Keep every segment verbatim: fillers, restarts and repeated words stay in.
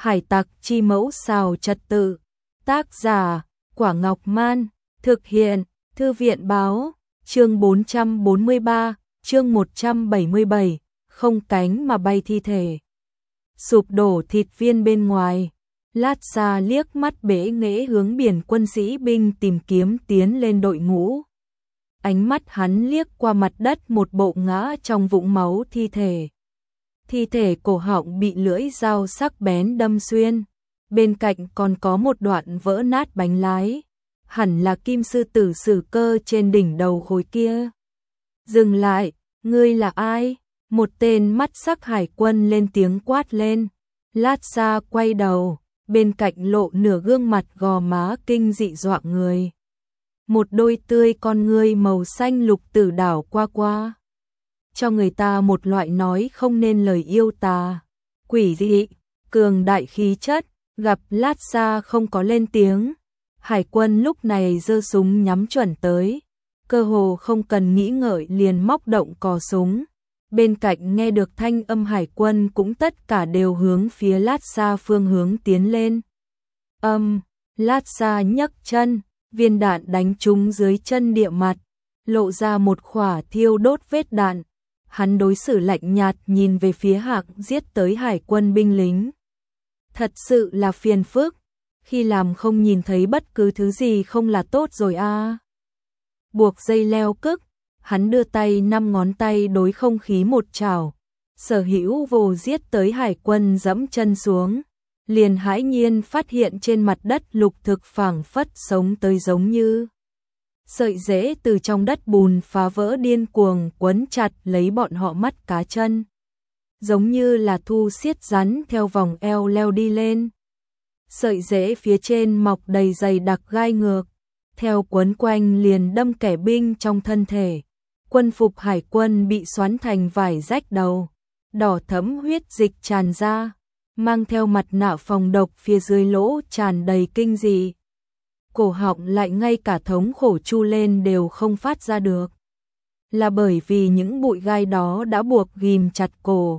Hải tặc chi mẫu xào trật tự. Tác giả, Quả Ngọc Man. Thực hiện, Thư viện báo. Chương bốn trăm bốn mươi ba, chương một trăm bảy mươi bảy, không cánh mà bay thi thể. Sụp đổ thịt viên bên ngoài. Lát xa liếc mắt bẽ nghễ hướng biển quân sĩ binh tìm kiếm tiến lên đội ngũ. Ánh mắt hắn liếc qua mặt đất một bộ ngã trong vũng máu thi thể. Thi thể cổ họng bị lưỡi dao sắc bén đâm xuyên. Bên cạnh còn có một đoạn vỡ nát bánh lái. Hẳn là kim sư tử sử cơ trên đỉnh đầu khối kia. Dừng lại, ngươi là ai? Một tên mắt sắc hải quân lên tiếng quát lên. Lát xa quay đầu, bên cạnh lộ nửa gương mặt gò má kinh dị dọa người. Một đôi tươi con ngươi màu xanh lục tử đảo qua qua. Cho người ta một loại nói không nên lời yêu tà. Quỷ dị, cường đại khí chất, gặp Lát xa không có lên tiếng. Hải quân lúc này giơ súng nhắm chuẩn tới. Cơ hồ không cần nghĩ ngợi liền móc động cò súng. Bên cạnh nghe được thanh âm hải quân cũng tất cả đều hướng phía Lát xa phương hướng tiến lên. Âm, Lát xa nhấc chân, viên đạn đánh trúng dưới chân địa mặt, lộ ra một khỏa thiêu đốt vết đạn. Hắn đối xử lạnh nhạt nhìn về phía hạc giết tới hải quân binh lính. Thật sự là phiền phức, khi làm không nhìn thấy bất cứ thứ gì không là tốt rồi a. À. Buộc dây leo cức, hắn đưa tay năm ngón tay đối không khí một chảo. Sở Hữu vồ giết tới hải quân dẫm chân xuống, liền hãi nhiên phát hiện trên mặt đất lục thực phảng phất sống tới giống như sợi rễ từ trong đất bùn phá vỡ điên cuồng quấn chặt lấy bọn họ mắt cá chân. Giống như là thu xiết rắn theo vòng eo leo đi lên. Sợi rễ phía trên mọc đầy dày đặc gai ngược, theo quấn quanh liền đâm kẻ binh trong thân thể. Quân phục hải quân bị xoắn thành vải rách đầu, đỏ thẫm huyết dịch tràn ra, mang theo mặt nạ phòng độc phía dưới lỗ tràn đầy kinh dị. Cổ họng lại ngay cả thống khổ chu lên đều không phát ra được. Là bởi vì những bụi gai đó đã buộc ghim chặt cổ.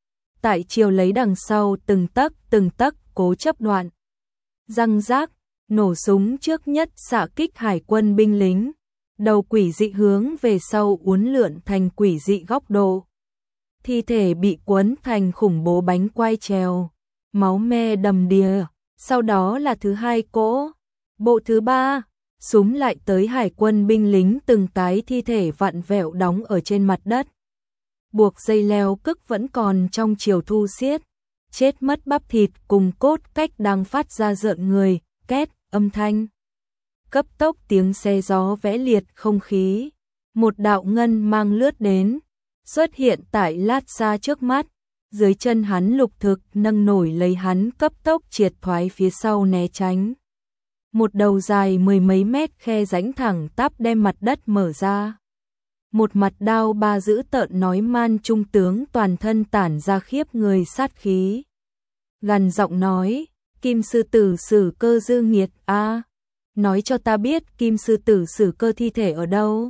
Tại chiều lấy đằng sau từng tấc từng tấc cố chấp đoạn. Răng rác, nổ súng trước nhất xạ kích hải quân binh lính. Đầu quỷ dị hướng về sau uốn lượn thành quỷ dị góc độ. Thi thể bị cuốn thành khủng bố bánh quai trèo. Máu me đầm đìa. Sau đó là thứ hai cỗ. Bộ thứ ba, súng lại tới hải quân binh lính từng cái thi thể vặn vẹo đóng ở trên mặt đất. Buộc dây leo cức vẫn còn trong chiều thu xiết. Chết mất bắp thịt cùng cốt cách đang phát ra rợn người, két, âm thanh. Cấp tốc tiếng xe gió vẽ liệt không khí. Một đạo ngân mang lướt đến, xuất hiện tại Lát xa trước mắt. Dưới chân hắn lục thực nâng nổi lấy hắn cấp tốc triệt thoái phía sau né tránh. Một đầu dài mười mấy mét khe rãnh thẳng tắp đem mặt đất mở ra. Một mặt đao ba dữ tợn nói man trung tướng toàn thân tản ra khiếp người sát khí. Gằn giọng nói, kim sư tử sử cơ dư nghiệt a, à, nói cho ta biết kim sư tử sử cơ thi thể ở đâu.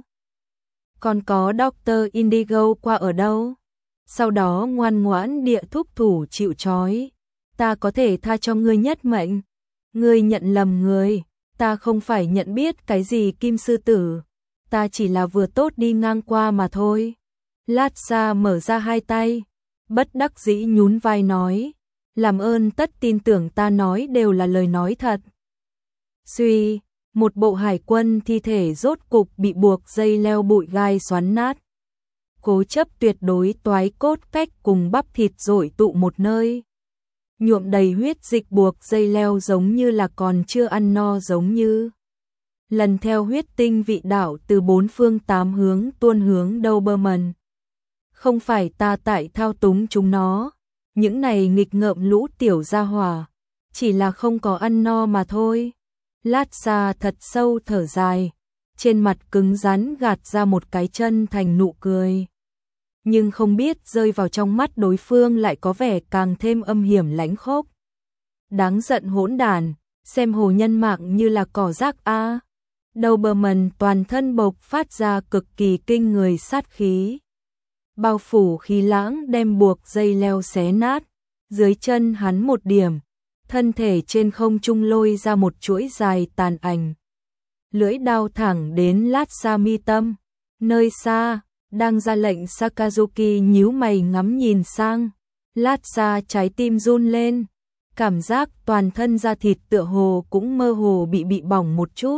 Còn có Doctor Indigo qua ở đâu. Sau đó ngoan ngoãn địa thúc thủ chịu trói. Ta có thể tha cho ngươi nhất mệnh. Ngươi nhận lầm người, ta không phải nhận biết cái gì kim sư tử, ta chỉ là vừa tốt đi ngang qua mà thôi. Lát xa mở ra hai tay, bất đắc dĩ nhún vai nói, làm ơn tất tin tưởng ta nói đều là lời nói thật. Suy, một bộ hải quân thi thể rốt cục bị buộc dây leo bụi gai xoắn nát. Cố chấp tuyệt đối toái cốt cách cùng bắp thịt rội tụ một nơi. Nhuộm đầy huyết dịch buộc dây leo giống như là còn chưa ăn no giống như. Lần theo huyết tinh vị đạo từ bốn phương tám hướng tuôn hướng Doberman. Không phải ta tại thao túng chúng nó, những này nghịch ngợm lũ tiểu gia hỏa, chỉ là không có ăn no mà thôi. Lát xa thật sâu thở dài, trên mặt cứng rắn gạt ra một cái chân thành nụ cười. Nhưng không biết rơi vào trong mắt đối phương lại có vẻ càng thêm âm hiểm lãnh khốc. Đáng giận hỗn đản, xem hồ nhân mạng như là cỏ rác a. À. Doberman toàn thân bộc phát ra cực kỳ kinh người sát khí. Bao phủ khí lãng đem buộc dây leo xé nát, dưới chân hắn một điểm, thân thể trên không trung lôi ra một chuỗi dài tàn ảnh. Lưỡi đao thẳng đến Lát Xa mi tâm, nơi xa, đang ra lệnh Sakazuki nhíu mày ngắm nhìn sang. Lát Xa trái tim run lên, cảm giác toàn thân da thịt tựa hồ cũng mơ hồ bị bị bỏng một chút.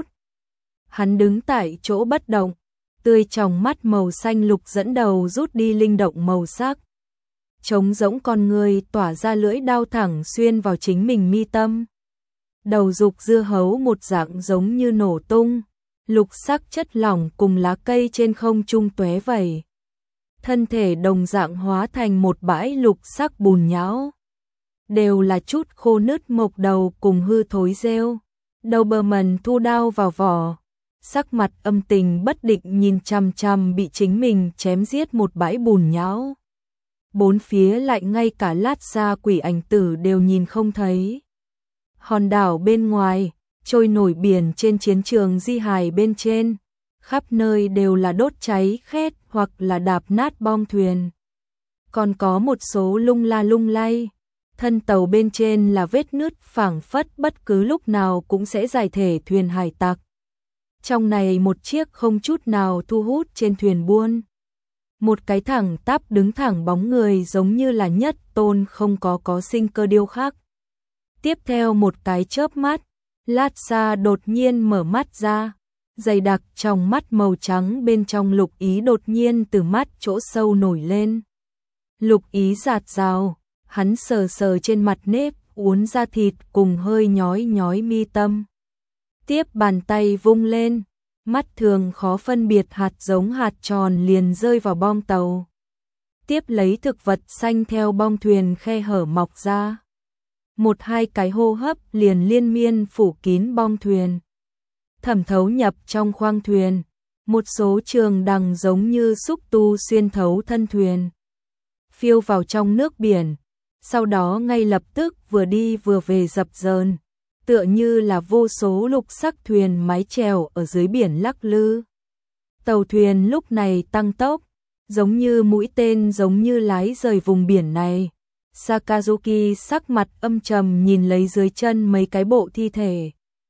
Hắn đứng tại chỗ bất động, tươi trong mắt màu xanh lục dẫn đầu rút đi linh động màu sắc. Trống rỗng con người tỏa ra lưỡi đao thẳng xuyên vào chính mình mi tâm. Đầu dục dưa hấu một dạng giống như nổ tung, lục sắc chất lỏng cùng lá cây trên không trung tóe vẩy. Thân thể đồng dạng hóa thành một bãi lục sắc bùn nhão. Đều là chút khô nứt mộc đầu cùng hư thối rêu. Doberman thu đao vào vỏ, sắc mặt âm tình bất định nhìn chằm chằm bị chính mình chém giết một bãi bùn nhão. Bốn phía lạnh ngay cả Lát Xa quỷ ảnh tử đều nhìn không thấy. Hòn đảo bên ngoài, trôi nổi biển trên chiến trường di hài bên trên, khắp nơi đều là đốt cháy khét hoặc là đạp nát bom thuyền. Còn có một số lung la lung lay, thân tàu bên trên là vết nứt phảng phất bất cứ lúc nào cũng sẽ giải thể thuyền hải tặc. Trong này một chiếc không chút nào thu hút trên thuyền buôn. Một cái thẳng tắp đứng thẳng bóng người giống như là nhất tôn không có có sinh cơ điêu khắc. Tiếp theo một cái chớp mắt, Lát Xa đột nhiên mở mắt ra, dày đặc trong mắt màu trắng bên trong lục ý đột nhiên từ mắt chỗ sâu nổi lên. Lục ý giạt rào, hắn sờ sờ trên mặt nếp uốn da thịt cùng hơi nhói nhói mi tâm. Tiếp bàn tay vung lên, mắt thường khó phân biệt hạt giống hạt tròn liền rơi vào bong tàu. Tiếp lấy thực vật xanh theo bong thuyền khe hở mọc ra. Một hai cái hô hấp liền liên miên phủ kín bong thuyền. Thẩm thấu nhập trong khoang thuyền, một số trường đằng giống như xúc tu xuyên thấu thân thuyền. Phiêu vào trong nước biển, sau đó ngay lập tức vừa đi vừa về dập dờn, tựa như là vô số lục sắc thuyền mái chèo ở dưới biển lắc lư. Tàu thuyền lúc này tăng tốc, giống như mũi tên giống như lái rời vùng biển này. Sakazuki sắc mặt âm trầm nhìn lấy dưới chân mấy cái bộ thi thể.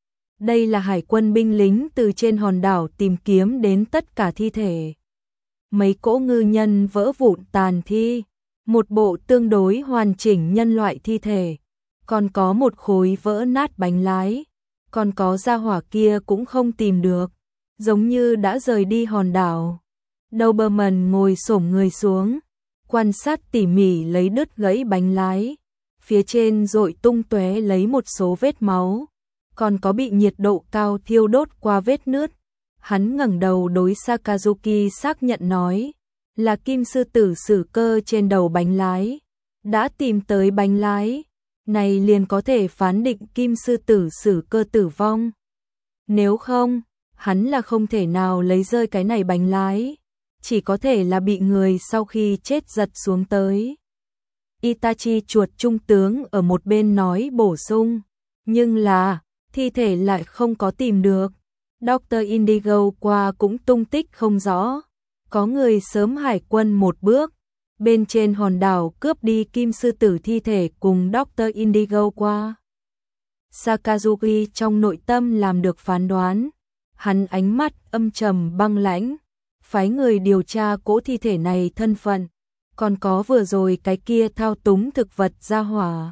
Đây là hải quân binh lính từ trên hòn đảo tìm kiếm đến tất cả thi thể. Mấy cỗ ngư nhân vỡ vụn tàn thi, một bộ tương đối hoàn chỉnh nhân loại thi thể, còn có một khối vỡ nát bánh lái, còn có gia hỏa kia cũng không tìm được, giống như đã rời đi hòn đảo. Doberman ngồi xổm người xuống, quan sát tỉ mỉ lấy đứt gãy bánh lái, phía trên rội tung tóe lấy một số vết máu, còn có bị nhiệt độ cao thiêu đốt qua vết nứt. Hắn ngẩng đầu đối Sakazuki xác nhận nói, là kim sư tử sử cơ trên đầu bánh lái, đã tìm tới bánh lái, này liền có thể phán định kim sư tử sử cơ tử vong. Nếu không, hắn là không thể nào lấy rơi cái này bánh lái, chỉ có thể là bị người sau khi chết giật xuống tới. Itachi chuột trung tướng ở một bên nói bổ sung, nhưng là, thi thể lại không có tìm được. Doctor Indigo qua cũng tung tích không rõ, có người sớm hải quân một bước, bên trên hòn đảo cướp đi kim sư tử thi thể cùng Doctor Indigo qua. Sakazuki trong nội tâm làm được phán đoán, hắn ánh mắt âm trầm băng lãnh, phái người điều tra cỗ thi thể này thân phận, còn có vừa rồi cái kia thao túng thực vật ra hỏa.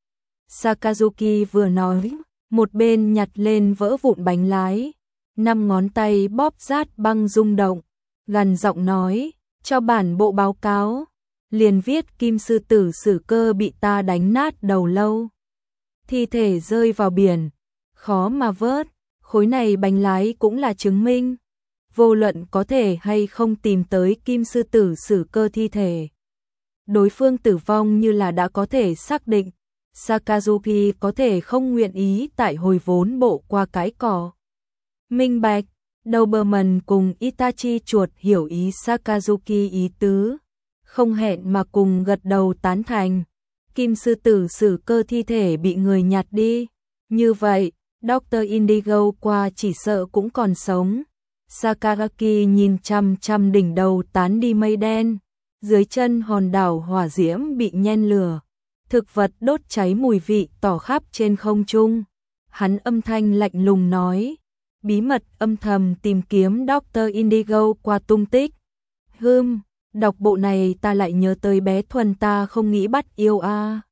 Sakazuki vừa nói, một bên nhặt lên vỡ vụn bánh lái, năm ngón tay bóp rát băng rung động, gằn giọng nói, cho bản bộ báo cáo, liền viết kim sư tử sử cơ bị ta đánh nát đầu lâu. Thi thể rơi vào biển, khó mà vớt, khối này bánh lái cũng là chứng minh. Vô luận có thể hay không tìm tới kim sư tử sử cơ thi thể. Đối phương tử vong như là đã có thể xác định, Sakazuki có thể không nguyện ý tại hồi vốn bộ qua cái cỏ. Minh bạch, Doberman cùng Itachi chuột hiểu ý Sakazuki ý tứ, không hẹn mà cùng gật đầu tán thành. Kim sư tử sử cơ thi thể bị người nhặt đi, như vậy, Doctor Indigo qua chỉ sợ cũng còn sống. Sakaraki nhìn chăm chăm đỉnh đầu tán đi mây đen, dưới chân hòn đảo hỏa diễm bị nhen lửa, thực vật đốt cháy mùi vị tỏ khắp trên không trung. Hắn âm thanh lạnh lùng nói, bí mật âm thầm tìm kiếm Doctor Indigo qua tung tích. Hừm, đọc bộ này ta lại nhớ tới bé Thuần ta không nghĩ bắt yêu a. À.